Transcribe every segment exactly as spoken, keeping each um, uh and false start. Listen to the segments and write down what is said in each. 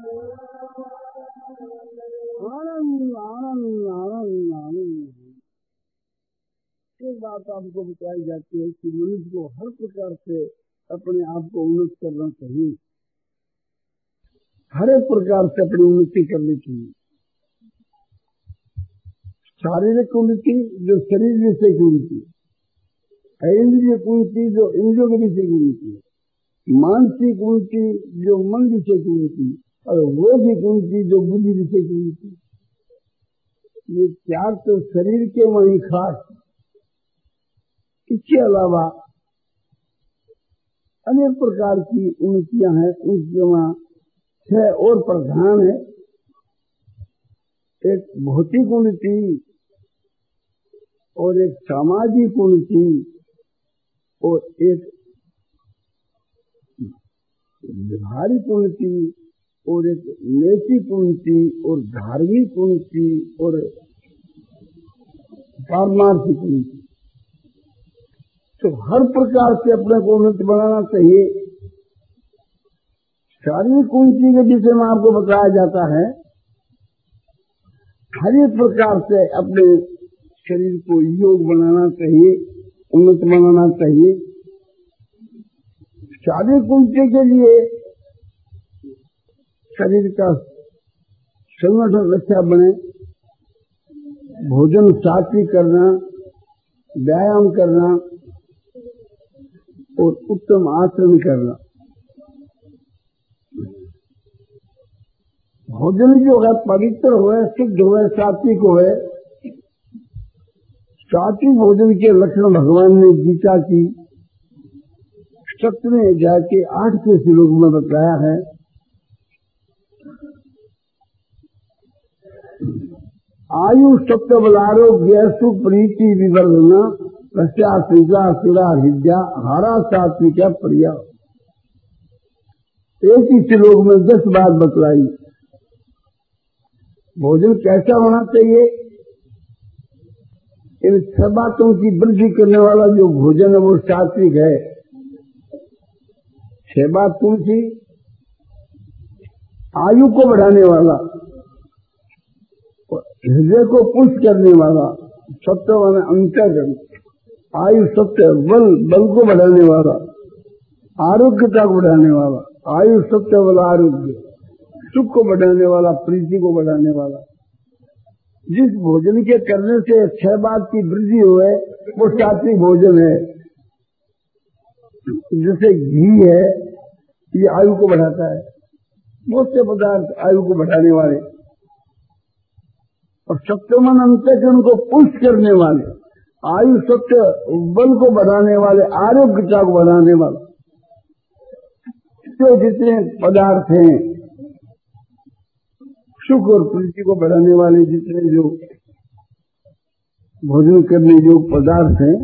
आनंद आनंद आनंद आनंद। एक बात आपको बताई जाती है कि मनुष्य को हर प्रकार से अपने आप को उन्नत करना चाहिए, हर एक प्रकार से अपनी उन्नति करनी चाहिए। शारीरिक उन्नति जो शरीर विषय की उन्नति, इंद्रिय उन्नति जो इंद्रियों के विषय की उन्नति, मानसिक उन्नति जो मन विषय की उन्नति, और बौद्धिक उन्नति जो बुद्धि विषय की उन्नति। ये चार तो शरीर के वही खास, इसके अलावा अनेक प्रकार की उन्नतियां हैं। उनके वहां छह और प्रधान है। एक भौतिक उन्नति और एक सामाजिक उन्नति और एक व्यवहारिक उन्नति और एक नैतिक उन्नति और धार्मिक उन्नति और पारमार्थिक उन्नति। तो हर प्रकार से अपने को उन्नत बनाना चाहिए। शारीरिक उन्नति के विषय में आपको बताया जाता है, हर एक प्रकार से अपने शरीर को योग बनाना चाहिए, उन्नत बनाना चाहिए। शारीरिक उन्नति के लिए शरीर का संगठन अच्छा बने, भोजन सात्विक करना, व्यायाम करना और उत्तम आचरण करना। भोजन जो है पवित्र होए, शुद्ध होए, सात्विक होए। सात्विक भोजन के लक्षण भगवान ने गीता की सप्तवें अध्याय के आठवें श्लोक में बताया है। आयु सत्य बलारोग्य सुप्रीति विवर्धना रस्या श्रीजा शिरा विद्या हारा सात्विक प्रिया। एक ही श्लोक में दस बार बतलाई। भोजन कैसा होना चाहिए? इन छह बातों की वृद्धि करने वाला जो भोजन है वो सात्विक है। छह बात कौन सी? आयु को बढ़ाने वाला, हृदय को पुष्ट करने वाला, सत्य वाला अंतर्गत, आयु सत्य बल, बल को बढ़ाने वाला, आरोग्यता को बढ़ाने वाला, आयु सत्य वाला आरोग्य, सुख को बढ़ाने वाला, प्रीति को बढ़ाने वाला। जिस भोजन के करने से छह बात की वृद्धि हुए वो सात्विक भोजन है। जैसे घी है, ये आयु को बढ़ाता है। बहुत से पदार्थ आयु को बढ़ाने वाले और सत्यमन अंतःकरण को पुष्ट करने वाले, आयु सत्य बल को बढ़ाने वाले, आरोग्यता को बढ़ाने वाले जो जितने पदार्थ हैं, सुख और प्रीति को बढ़ाने वाले जितने जो भोजन करने योग्य पदार्थ हैं,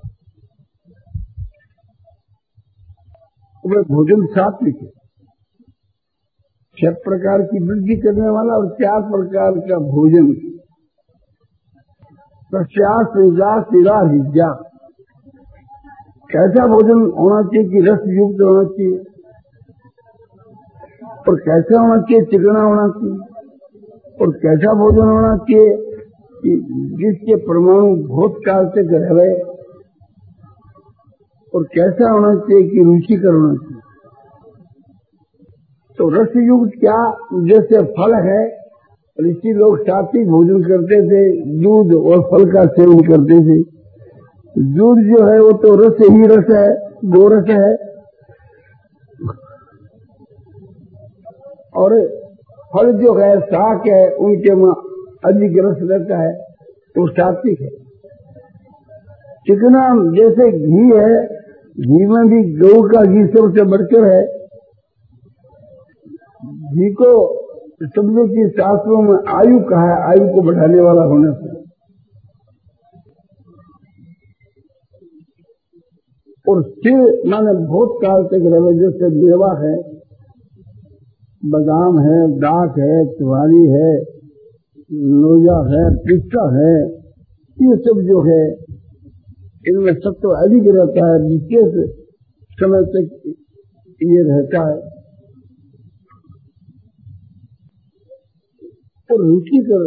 वह भोजन सात्विक है। छह प्रकार की वृद्धि करने वाला और चार प्रकार का भोजन। प्रत्याश सिरा विद्या। कैसा भोजन होना चाहिए कि रस युक्त होना चाहिए, और कैसा होना चाहिए चिकना होना चाहिए, और कैसा भोजन होना चाहिए कि जिसके परमाणु बहुत काल तक रहे, और कैसा होना चाहिए कि रुचिकर होना चाहिए। तो रस युक्त क्या? जैसे फल है, ऋषि लोग सात्विक भोजन करते थे, दूध और फल का सेवन करते थे। दूध जो है वो तो रस ही रस है, गोरस है, और फल जो है शाक है, उनके में अधिक रस रहता है, तो सात्विक है। चिकना जैसे घी है, घी में भी गऊ का घी सबसे बढ़कर है। घी को शब्दों की शास्त्रों में आयु कहा है, आयु को बढ़ाने वाला होने से। और फिर माने बहुत काल तक रहे, जैसे मेवा है, बादाम है, दाख है, चुवारी है, लोया है, पिस्ता है, ये सब जो है इनमें सब तो अधिक रहता है, विशेष समय तक ये रहता है। और रुचिकर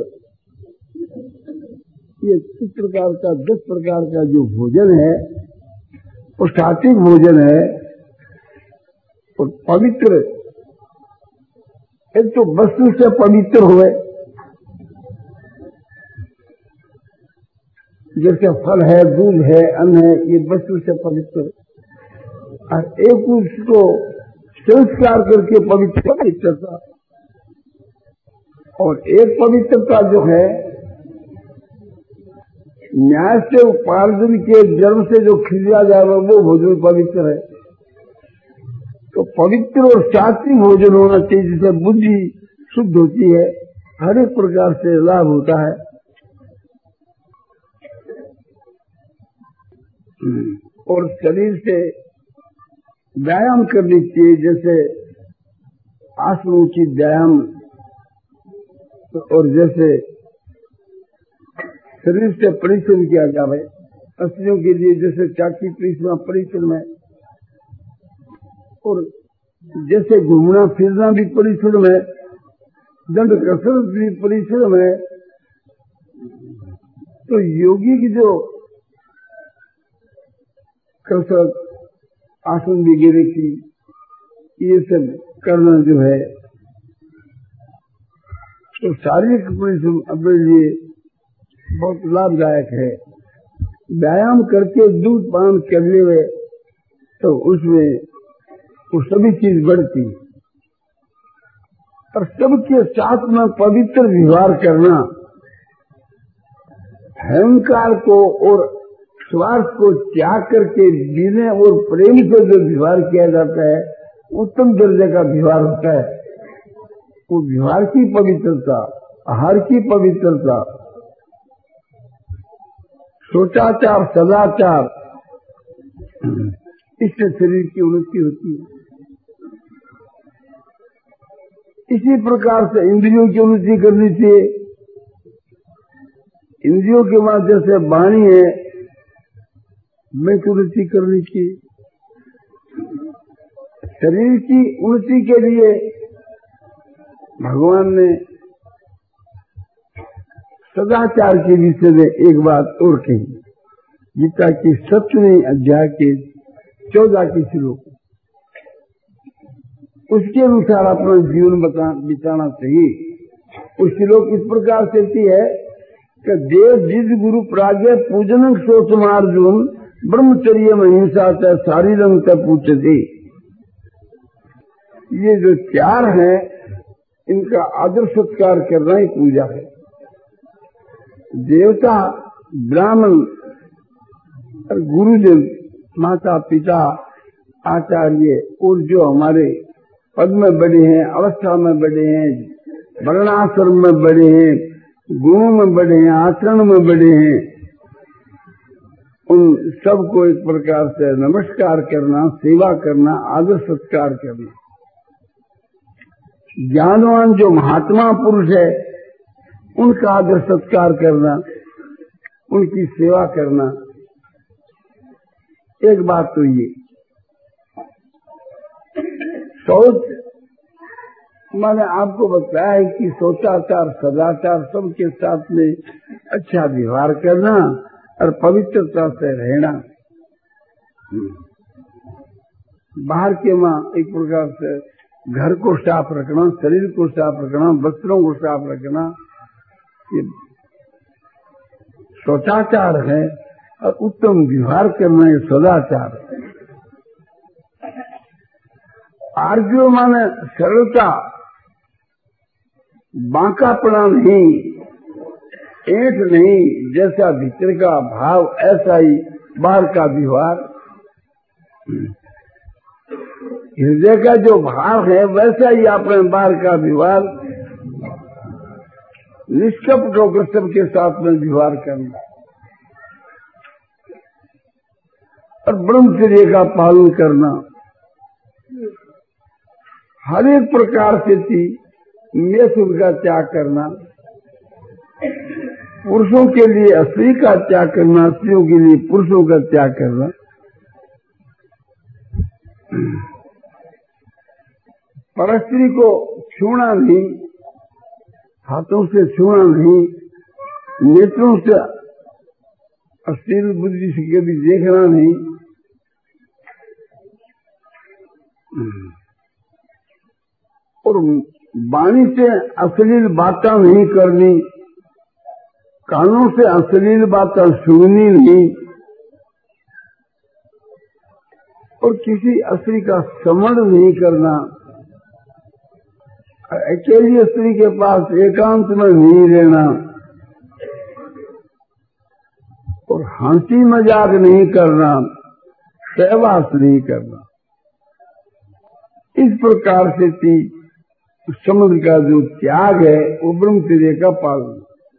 ये किस प्रकार का दस प्रकार का जो भोजन है वो सात्विक भोजन है और पवित्र, एक तो वस्तु से पवित्र हुए, जैसे फल है, दूध है, अन्न है, ये वस्तु से पवित्र, और एक उसको संस्कार करके पवित्र पवित्रता, और एक पवित्रता जो है न्याय से उपार्जन के जन्म से जो खिलिया जाए वो भोजन पवित्र है। तो पवित्र और सात्विक भोजन होना चाहिए, जिससे बुद्धि शुद्ध होती है, हर एक प्रकार से लाभ होता है। और शरीर से व्यायाम करनी चाहिए, जैसे आसनोचित व्यायाम, और जैसे शरीर से परिश्रम किया जाए अस्थियों के लिए, जैसे चाकी परिश्रम परिश्रम है, और जैसे घूमना फिरना भी परिश्रम है, दंड कसरत भी परिश्रम है। तो योगी की जो कसरत आसन वगैरह की ये सब करना जो है तो शारीरिक परिश्रम अपने लिए बहुत लाभदायक है। व्यायाम करके दूध पान करने में तो उसमें वो सभी चीज बढ़ती, और सबके साथ में पवित्र व्यवहार करना, अहंकार को और स्वार्थ को त्याग करके विनय और प्रेम से जो व्यवहार किया जाता है उत्तम दर्जे का व्यवहार होता है। वो व्यवहार की पवित्रता, आहार की पवित्रता, सोचाचार, सदाचार, इससे शरीर की उन्नति होती है। इसी प्रकार से इंद्रियों की उन्नति करनी चाहिए। इंद्रियों के बाद जैसे वाणी है, में की उन्नति करनी चाहिए। शरीर की उन्नति के लिए भगवान ने सदाचार के विषय में एक बात और कही। गीता के सत्रहवें अध्याय के चौदह के श्लोक, उसके अनुसार अपना जीवन बिताना चाहिए। उस श्लोक इस प्रकार कहती है कि देव जिद गुरु प्राज्ञ पूजन सोचमार्जुन ब्रह्मचर्य अहिंसा से शारीरंग से पूछते। ये जो चार है इनका आदर सत्कार करना ही पूजा है। देवता, ब्राह्मण और गुरुजन, माता पिता, आचार्य और जो हमारे पद में बड़े हैं, अवस्था में बड़े हैं, वर्णाश्रम में बड़े हैं, गुणों में बड़े हैं, आचरण में बड़े हैं, उन सबको एक प्रकार से नमस्कार करना, सेवा करना, आदर सत्कार करना। ज्ञानवान जो महात्मा पुरुष है उनका आदर सत्कार करना, उनकी सेवा करना। एक बात तो ये सोच, मैंने आपको बताया है कि सोचाचार, सदाचार, सबके साथ में अच्छा व्यवहार करना और पवित्रता से रहना। बाहर के माँ एक प्रकार से घर को साफ रखना, शरीर को साफ रखना, वस्त्रों को साफ रखना, ये सोचाचार है। और उत्तम व्यवहार करना ये सदाचार है। आर्जो माने सरलता, बांकापना नहीं, ऐंठ नहीं, जैसा भीतर का भाव ऐसा ही बाहर का व्यवहार। हृदय का जो भाव है वैसा ही अपने बाहर का व्यवहार, निष्कपट होकर सबके साथ में व्यवहार करना और ब्रह्मचर्य का पालन करना। हर एक प्रकार से थी मैथुन का त्याग करना, पुरुषों के लिए स्त्री का त्याग करना, स्त्रियों के लिए पुरुषों का त्याग करना। परस्त्री को छूना नहीं, हाथों से छूना नहीं, नेत्रों से अश्लील बुद्धि से कभी देखना नहीं, और वाणी से अश्लील बातें नहीं करनी, कानों से अश्लील बातें सुननी नहीं, और किसी स्त्री का समण नहीं करना, अकेली स्त्री के पास एकांत में नहीं रहना, और हंसी मजाक नहीं करना, सहवास नहीं करना। इस प्रकार से थी समुद्र का जो त्याग है वो ब्रह्मचर्य का पालन।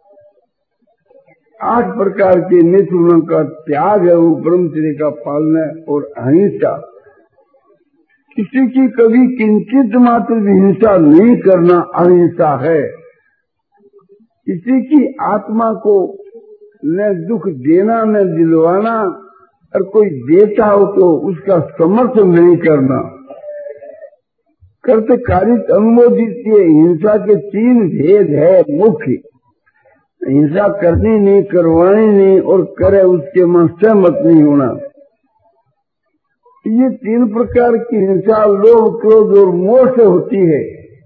आठ प्रकार के नेत्रों का त्याग है वो ब्रह्मचर्य का पालन है। और अहिंसा, किसी की कभी किंचित मात्र भी हिंसा नहीं करना अहिंसा है। किसी की आत्मा को न दुख देना न दिलवाना, और कोई देता हो तो उसका समर्थन नहीं करना। कर्त कारित अनुमोदित हिंसा के तीन भेद है मुख्य। हिंसा करनी नहीं, करवानी नहीं, और करे उसके मन सहमत नहीं होना। ये तीन प्रकार की हिंसा लोभ, क्रोध और मोह से होती है।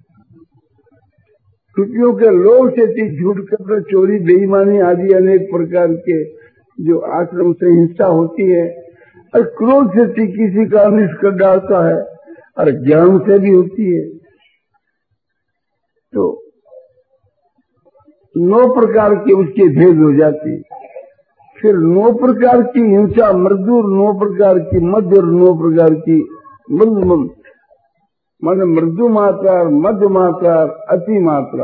क्योंकि लोभ से थी झूठ, कपट, चोरी, बेईमानी आदि अनेक प्रकार के जो आश्रम से हिंसा होती है, और क्रोध से थी किसी का अनिष्ट कर डालता है, और ज्ञान से भी होती है। तो नौ प्रकार के उसके भेद हो जाती है। फिर नौ प्रकार की हिंसा मृदु, नौ प्रकार की मध्य, और नौ प्रकार की मध्यम, माने मृदु मात्रा, मध्य मात्रा, अति मात्रा।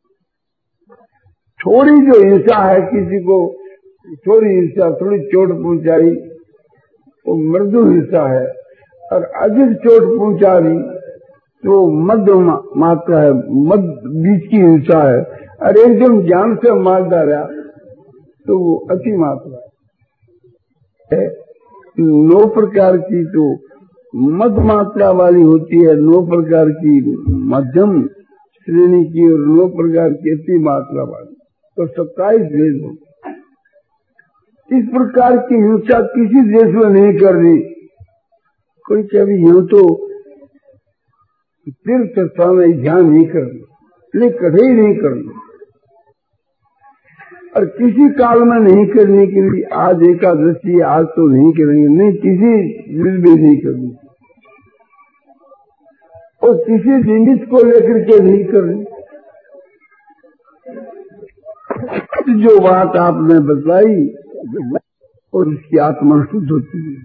थोड़ी जो हिंसा है, किसी को थोड़ी हिंसा, थोड़ी चोट पहुंचाई, वो मृदु हिंसा है। और अधिक चोट पहुंचा दी तो मध्य मात्रा है, मध्य बीच की हिंसा है। और एकदम ज्ञान से मार डाला तो वो अति मात्रा है। नौ प्रकार की तो मध्य मात्रा वाली होती है, नौ प्रकार की मध्यम श्रेणी की, और नौ प्रकार की अति मात्रा वाली, तो सत्ताईस भेद हो। इस प्रकार की हिंसा किसी देश में नहीं करनी। कोई कभी यूं तो तीर्थ स्थान में ध्यान नहीं करना, लेकिन कभी नहीं करना, और किसी काल में नहीं करने के लिए आज एकादशी आज तो नहीं करेंगे, नहीं किसी दिन भी नहीं करनी, और किसी निमित्त को लेकर के नहीं करनी। जो बात आपने बताई और उसकी आत्मा शुद्ध होती है।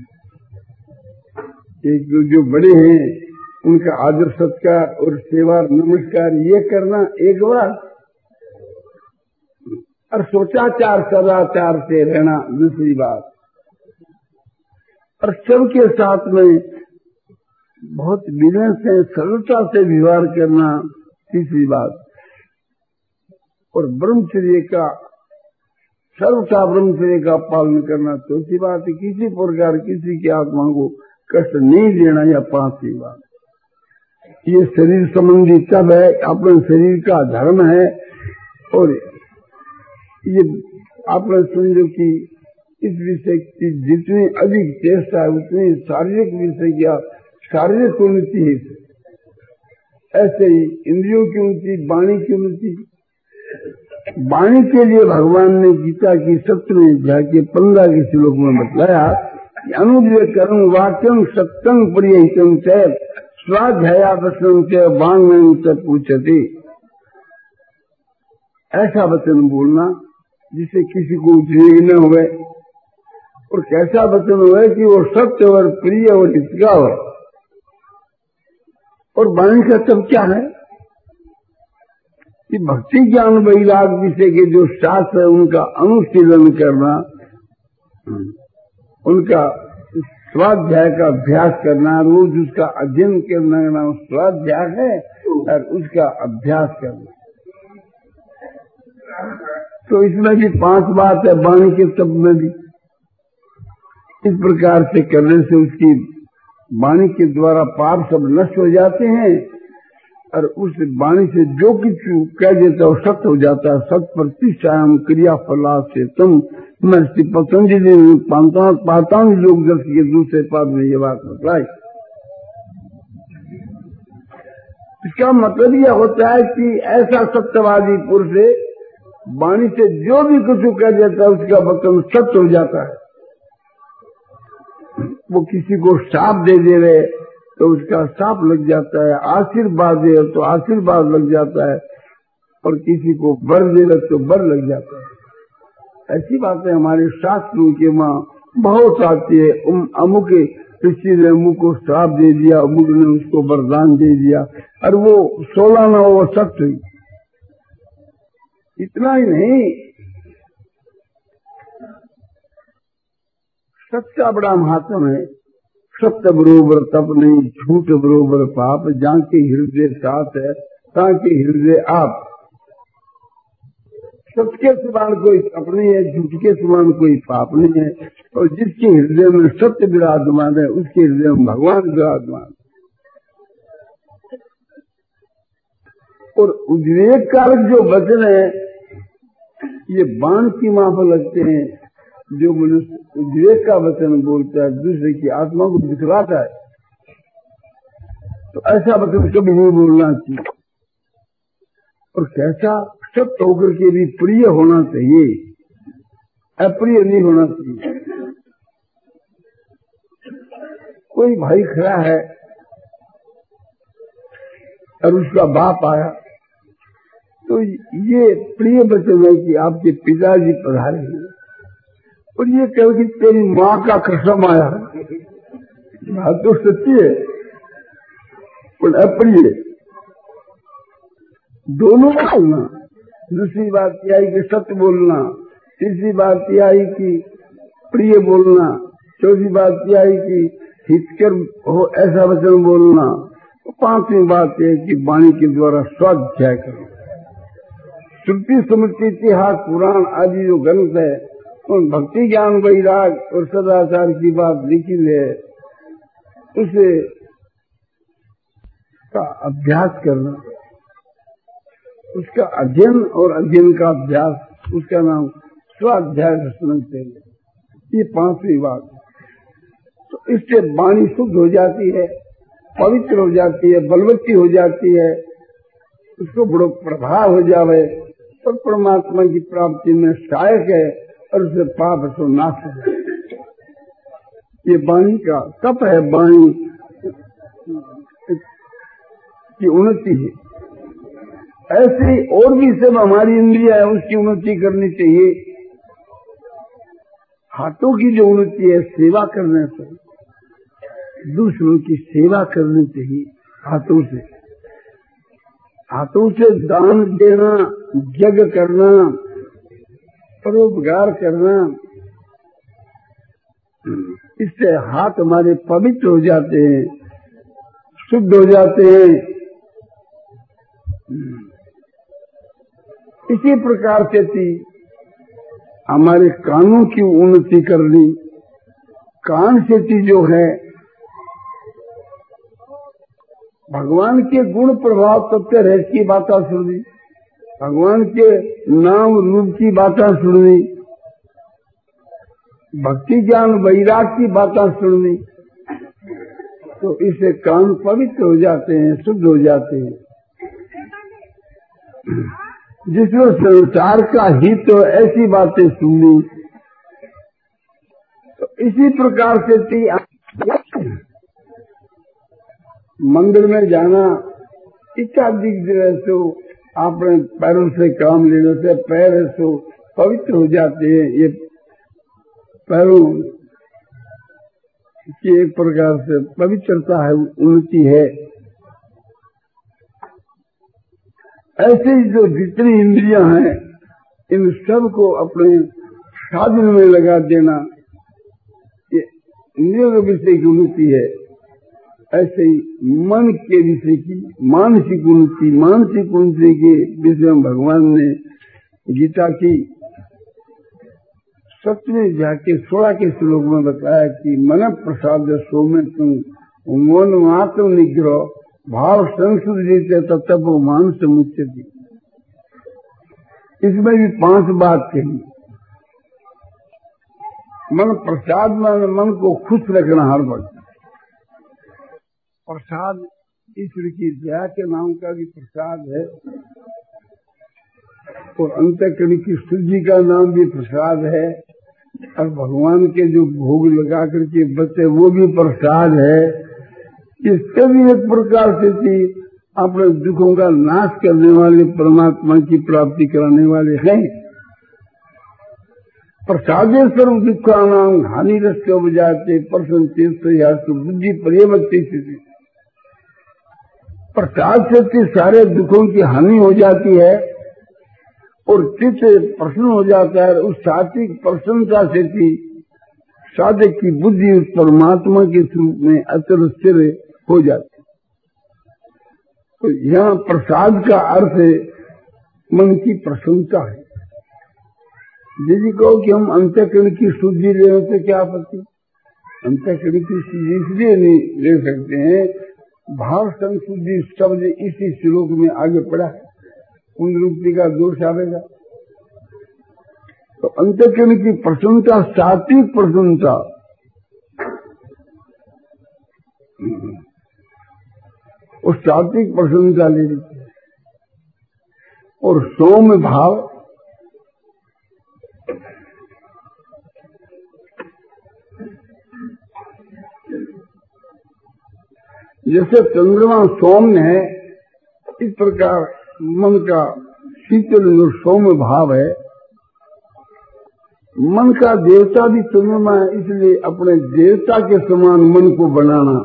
एक जो बड़े हैं उनका आदर सत्कार और सेवा नमस्कार ये करना एक बार, और सोचाचार सदाचार से रहना दूसरी बात, और सबके साथ में बहुत विनय से सरलता से व्यवहार करना तीसरी बात, और ब्रह्मचर्य का सर्वथा ब्रह्मचर्य का पालन करना चौथी बात है। किसी प्रकार किसी की आत्मा को कष्ट नहीं देना या पांचवी बात। ये शरीर संबंधी तब है, अपने शरीर का धर्म है, और ये आपने समझो कि इस विषय की जितनी अधिक चेष्टा है उतनी शारीरिक विषय या शारीरिक उन्नति है। ऐसे ही इंद्रियों की उन्नति, वाणी की उन्नति। वाणी के लिए भगवान ने गीता की सत्रहवें अध्याय के पंद्रह के श्लोक में बताया कि अनुद्य कर्म वाक्यम सत्यं प्रियहितं च स्वाध्यायावसनं च वाङ्मयं च पूछते। ऐसा वचन बोलना जिससे किसी को उद्वेग न हुए, और कैसा वचन हुए कि वो सत्य और प्रिय और हितका हो। और वाणी का तब क्या है कि भक्ति ज्ञान वैराग विषय के जो शास्त्र है उनका अनुशीलन करना, उनका स्वाध्याय का अभ्यास करना, रोज उसका अध्ययन करना स्वाध्याय है, और उसका अभ्यास करना। तो इसमें भी पांच बात है वाणी के शब्द में भी। इस प्रकार से करने से उसकी वाणी के द्वारा पाप सब नष्ट हो जाते हैं, और उस वाणी से जो कुछ कह देता है सत्य हो जाता है। सत प्रतिष्ठायाम क्रिया फला से तुम मैं श्री पतंजलि पातांग योग दर्श के दूसरे पाद में ये बात बताई। इसका मतलब यह होता है कि ऐसा सत्यवादी पुरुष वाणी से जो भी कुछ कह देता है उसका वचन सत्य हो जाता है। वो किसी को शाप दे दे रहे तो उसका शाप लग जाता है, आशीर्वाद दे तो आशीर्वाद लग जाता है, और किसी को वर दे तो वर लग जाता है। ऐसी बातें हमारे शास्त्रों के वहाँ बहुत आती है। अमुक किसी ने अमुक को श्राप दे दिया, अमुक ने उसको वरदान दे दिया, और वो सोलह न वो सत्य हुई। इतना ही नहीं, सत्य बड़ा महात्म है। सत्य बरोबर तप नहीं, झूठ बरोबर पाप, जहाँ के हृदय साथ है तहाँ के हृदय आप। सत्य के समान कोई तप नहीं है, झूठ के समान कोई पाप नहीं है, और जिसके हृदय में सत्य विराजमान है उसके हृदय में भगवान विराजमान। और उद्वेग कारक जो वचन है ये बाण की माप लगते हैं। जो मनुष्य उद्वेग का वचन बोलता है, दूसरे की आत्मा को दिखलाता है, तो ऐसा वचन कभी नहीं बोलना चाहिए। और कैसा सत्य होकर के भी प्रिय होना चाहिए, अप्रिय नहीं होना चाहिए। कोई भाई खड़ा है और उसका बाप आया, तो ये प्रिय वचन है कि आपके पिताजी पधारे हैं, और ये कह कि तेरी माँ का कसम आया। बात तो सच्ची है पर अप्रिय, दोनों बोलना। दूसरी बात यह आई कि सत्य बोलना, तीसरी बात यह आई कि प्रिय बोलना, चौथी बात यह आई कि हितकर हो ऐसा वचन बोलना, पांचवी बात है कि वाणी के द्वारा स्वाध्याय करो। श्रुति स्मृति इतिहास पुराण आदि जो ग्रंथ है उन भक्ति ज्ञान वैराग और सदाचार की बात लिखी है, उसे का अभ्यास करना, उसका अध्ययन और अध्ययन का अभ्यास, उसका नाम स्वाध्याय समझते हैं। ये पांचवी बात। तो इससे वाणी शुद्ध हो जाती है, पवित्र हो जाती है, बलवती हो जाती है, उसको बड़ो प्रभाव हो जावे, सब परमात्मा की प्राप्ति में सहायक है, और उससे पाप सो नाश हो जाए। ये वाणी का तप है, वाणी की उन्नति है। ऐसे ही और भी सब हमारी इंद्रिया है, उसकी उन्नति करनी चाहिए। हाथों की जो उन्नति है सेवा करने से, दूसरों की सेवा करनी चाहिए हाथों से। हाथों से दान देना, यज्ञ करना, परोपकार करना, इससे हाथ हमारे पवित्र हो जाते हैं, शुद्ध हो जाते हैं। इसी प्रकार से थी हमारे कानों की उन्नति करनी। कान से थी जो है भगवान के गुण प्रभाव सत्य रहस्य की बातें सुननी, भगवान के नाम रूप की बातें सुननी, भक्ति ज्ञान वैराग की बातें सुननी, तो इससे कान पवित्र हो जाते हैं, शुद्ध हो जाते हैं। जिसमें संसार का हित तो ऐसी बातें सुननी। तो इसी प्रकार से थी मंदिर में जाना इत्यादि से अपने पैरों से काम लेने से पैर से पवित्र हो जाते हैं। ये पैरों की एक प्रकार से पवित्रता है, उन्नति है। ऐसे ही जो जितनी इंद्रियां हैं इन सब को अपने साधन में लगा देना, ये इंद्रियों के विषय की उन्नति है। ऐसे ही मन के विषय की मानसिक उन्नति, मानसिक उन्नति के विषय में भगवान ने गीता की सत्रहवें अध्याय के सोलह के श्लोक में बताया कि मन प्रसाद सो में तुम मन मात्र निग्रह भाव संस्कृति तब मान समुच्चति। इसमें भी पांच बात कही। मन प्रसाद में मन को खुश रखना हर वक्त। प्रसाद ईश्वर की दया के नाम का भी प्रसाद है और अंतःकरण की शुद्धि का नाम भी प्रसाद है और भगवान के जो भोग लगा करके बचे वो भी प्रसाद है। ये सभी एक प्रकार से थी अपने दुखों का नाश करने वाले परमात्मा की प्राप्ति कराने वाले हैं। प्रसादे सर्व दुखा नाम हानि रस्य बजाते प्रसन्न चेत बुद्धि पर्यवती स्थिति। प्रसाद से सारे दुखों की हानि हो जाती है और चित्त प्रसन्न हो जाता है। उस सात्विक प्रसन्नता से थी साधक की बुद्धि उस परमात्मा के स्वरूप में अचल स्थिर हो जाती। तो यहाँ प्रसाद का अर्थ है मन की प्रसन्नता है। यदि कहो कि हम अंतःकरण की शुद्धि ले तो क्या आपत्ति? अंतःकरण की शुद्धि इसलिए नहीं ले सकते हैं, भाव संशुद्धि शब्द इसी श्लोक में आगे पड़ा है, पुनरुक्ति का दोष आवेगा। तो अंतःकरण की प्रसन्नता सात्विक प्रसन्नता और सात्विक प्रसन्नता ले लेते हैं। और सौम्य भाव जैसे चंद्रमा सौम्य है, इस प्रकार मन का शीतल जो सौम्य भाव है। मन का देवता भी चंद्रमा है, इसलिए अपने देवता के समान मन को बनाना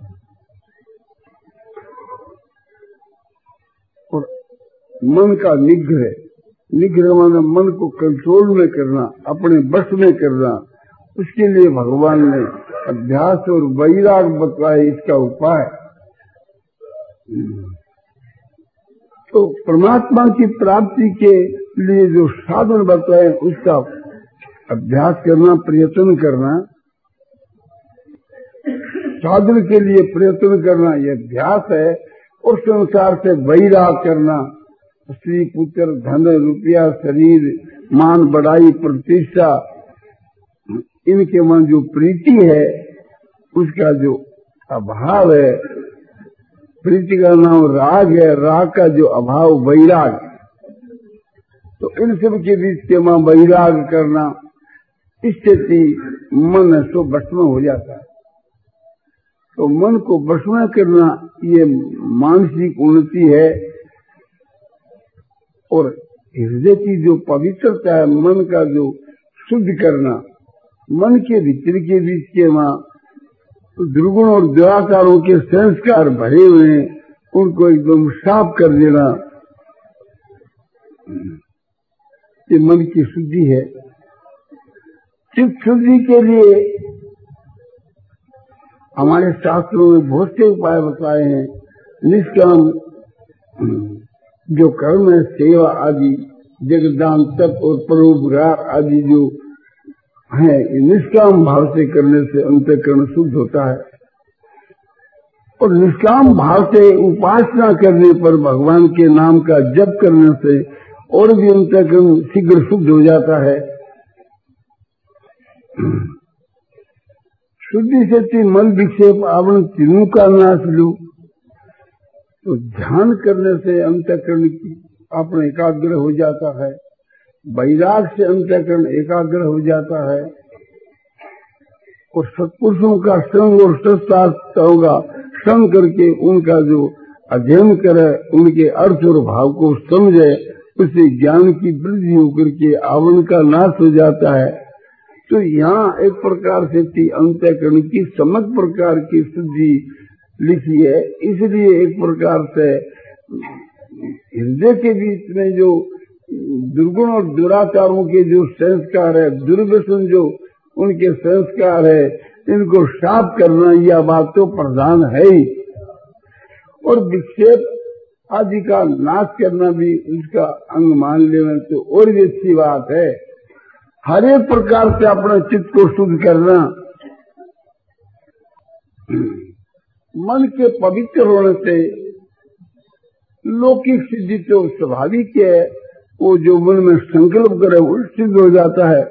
और मन का निग्रह, निग्रह माने मन को कंट्रोल में करना, अपने बस में करना। उसके लिए भगवान ने अभ्यास और वैराग बतलाए इसका उपाय। तो परमात्मा की प्राप्ति के लिए जो साधन बतलाए उसका अभ्यास करना, प्रयत्न करना। साधन के लिए प्रयत्न करना यह अभ्यास है। और संसार से वैराग करना, स्त्री पुत्र धन रुपया शरीर मान बढ़ाई प्रतिष्ठा इनके मन जो प्रीति है उसका जो अभाव है, प्रीति का नाम राग है, राग का जो अभाव वैराग। तो इन सब के बीच के मां वैराग करना, इससे मन सो भस्म हो जाता है। तो मन को भस्म करना ये मानसिक उन्नति है। और हृदय की जो पवित्रता है, मन का जो शुद्ध करना, मन के भीतर के बीच के मां दुर्गुण और दुराचारों के संस्कार भरे हुए हैं, उनको एकदम साफ कर देना, ये मन की शुद्धि है। चित्त शुद्धि के लिए हमारे शास्त्रों में बहुत से उपाय बताए हैं। निष्काम जो कर्म है, सेवा आदि, जगदान तप और परोपकार आदि जो है, निष्काम भाव से करने से अंतःकरण शुद्ध होता है। और निष्काम भाव से उपासना करने पर, भगवान के नाम का जप करने से और भी अंतःकरण शीघ्र शुद्ध हो जाता है। शुद्धि से मल विक्षेप आवरण तीनों का नाश लू। तो ध्यान करने से अंतःकरण की अपना एकाग्र हो जाता है। वैराग से अंतःकरण एकाग्र हो जाता है। और सत्पुरुषों का संग और सत्शास्त्रों का संग करके उनका जो अध्ययन करे, उनके अर्थ और भाव को समझे, उससे ज्ञान की वृद्धि होकर के आवरण का नाश हो जाता है। तो यहाँ एक प्रकार से थी अंतःकरण की समग्र प्रकार की शुद्धि लिखी है। इसलिए एक प्रकार से हृदय के बीच में जो दुर्गुण और दुराचारों के जो संस्कार है, दुर्व्यसन जो उनके संस्कार है, इनको साफ करना यह बात तो प्रधान है ही। और विक्षेप आदि का नाश करना भी उसका अंग मान लेना तो और भी अच्छी बात है। हर एक प्रकार से अपने चित्त को शुद्ध करना। मन के पवित्र होने से लौकिक सिद्धि तो स्वाभाविक है, वो जो मन में संकल्प करे वो सिद्ध हो जाता है।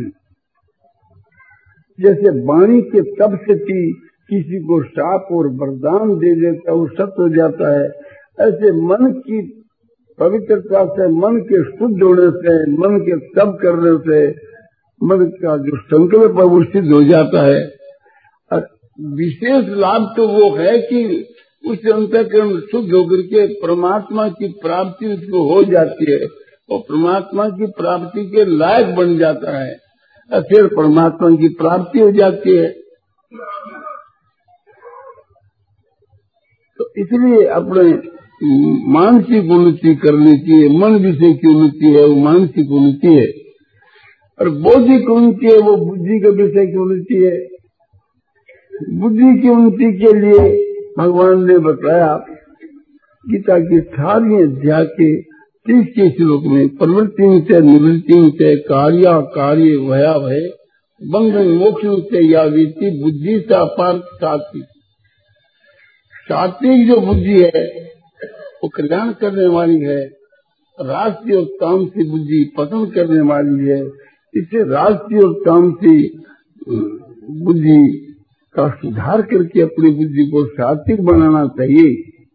जैसे वाणी के तप से किसी को शाप और वरदान दे देता वो सत्य हो जाता है, ऐसे मन की पवित्रता से, मन के शुद्ध होने से, मन के तप करने से मन का जो संकल्प है वो सिद्ध हो जाता है। और विशेष लाभ तो वो है कि उस अंतःकरण शुद्ध होकर के परमात्मा की प्राप्ति उसको हो जाती है और परमात्मा की प्राप्ति के लायक बन जाता है और फिर परमात्मा की प्राप्ति हो जाती है। तो इसलिए अपने मानसिक उन्नति करनी चाहिए। मन विषय की उन्नति है वो मानसिक उन्नति है, और बौद्धिक उन्नति है वो बुद्धि के विषय की उन्नति है। बुद्धि की उन्नति के लिए भगवान ने बताया गीता की अठारहवें अध्याय के तीस के श्लोक में, प्रवृत्ति से निवृत्ति से कार्या कार्य भया भय बंधन मोक्ष से या वीति बुद्धि से अपार्थ सात्विक। सात्विक जो बुद्धि है वो कल्याण करने वाली है, राष्ट्रीय और तामसी बुद्धि पसंद करने वाली है। इससे राष्ट्रीय और तामसी बुद्धि का सुधार करके अपनी बुद्धि को सात्विक बनाना चाहिए।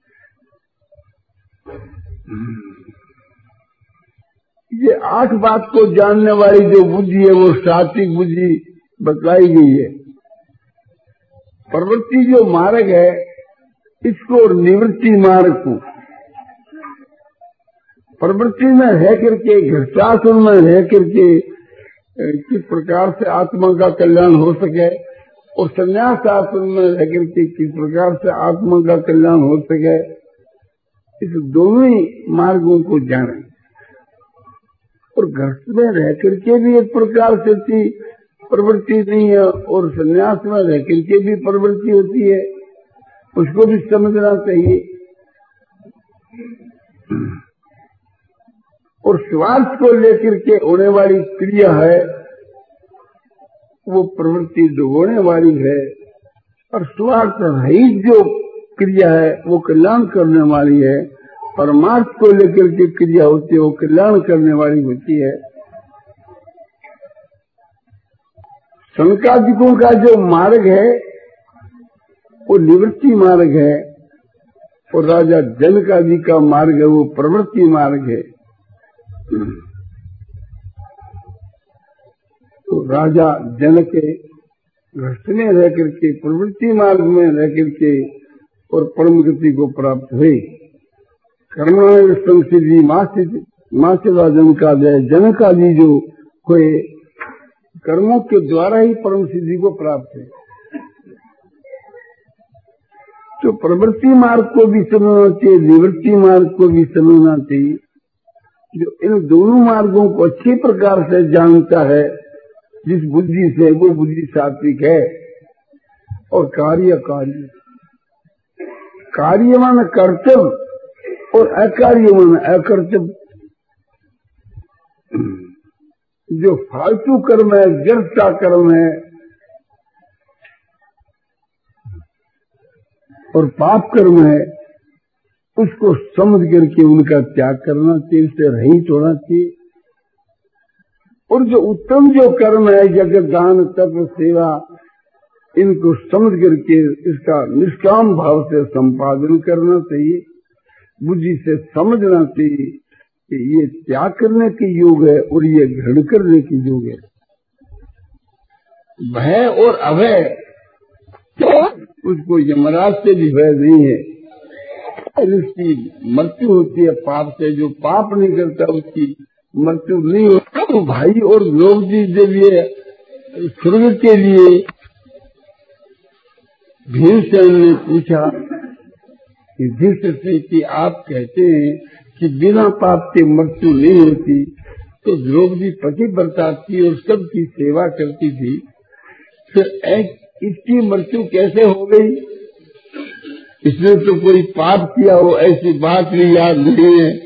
ये आठ बात को जानने वाली जो बुद्धि है वो सात्विक बुद्धि बतलाई गई है। प्रवृत्ति जो मार्ग है इसको और निवृत्ति मार्ग को, प्रवृत्ति में रह करके घृतासन में रह करके किस प्रकार से आत्मा का कल्याण हो सके और संन्यास आसन में रह करके किस प्रकार से आत्मा का कल्याण हो सके, इस दोनों ही मार्गों को जाने। और घर में रह करके भी एक प्रकार से प्रवृत्ति नहीं है और संन्यास में रह करके भी प्रवृत्ति होती है, उसको भी समझना चाहिए। और स्वार्थ को लेकर के होने वाली क्रिया है वो प्रवृत्ति डुबोने वाली है, और स्वार्थ रहित जो क्रिया है वो कल्याण करने वाली है। परमार्थ को लेकर के क्रिया होती है वो कल्याण करने वाली होती है। संकादिकों का जो मार्ग है वो निवृत्ति मार्ग है, और राजा जनकादि का मार्ग है वो प्रवृत्ति मार्ग है। तो राजा जन के घृष्ट में रह करके प्रवृत्ति मार्ग में रह करके और परम गति को प्राप्त हुए। कर्मण संसिद्धि मासिदा जनकादय, जनकादि जो हुए कर्मों के द्वारा ही परम सिद्धि को प्राप्त है। तो प्रवृत्ति मार्ग को भी समझना चाहिए, निवृत्ति मार्ग को भी समझना चाहिए। जो इन दोनों मार्गों को अच्छी प्रकार से जानता है जिस बुद्धि से, वो बुद्धि सात्विक है। और कार्य कार्य कार्य मान कर्तव्य और अकार्य मान अकर्तव्य। जो फालतू कर्म है, व्यर्थ का कर्म है और पाप कर्म है, उसको समझ करके उनका त्याग करना चाहिए, उससे रहित होना चाहिए। और जो उत्तम जो कर्म है, जगत दान तप सेवा, इनको समझ करके इसका निष्काम भाव से संपादन करना चाहिए। बुद्धि से समझना चाहिए कि ये त्याग करने की योग है और ये ग्रहण करने की योग है। भय और अभय उसको यमराज से भी भय नहीं है। उसकी मृत्यु होती है पाप से, जो पाप नहीं करता उसकी मृत्यु नहीं होती। तो भाई और लोग जी जब ये स्वर्ग के लिए भीमसेन ने पूछा कि युधिष्ठिर से कि आप कहते हैं कि बिना पाप के मृत्यु नहीं होती, तो द्रौपदी पतिव्रता थी और सबकी सेवा करती थी, फिर इसकी मृत्यु कैसे हो गई? इसने तो कोई पाप किया हो ऐसी बात भी याद नहीं है।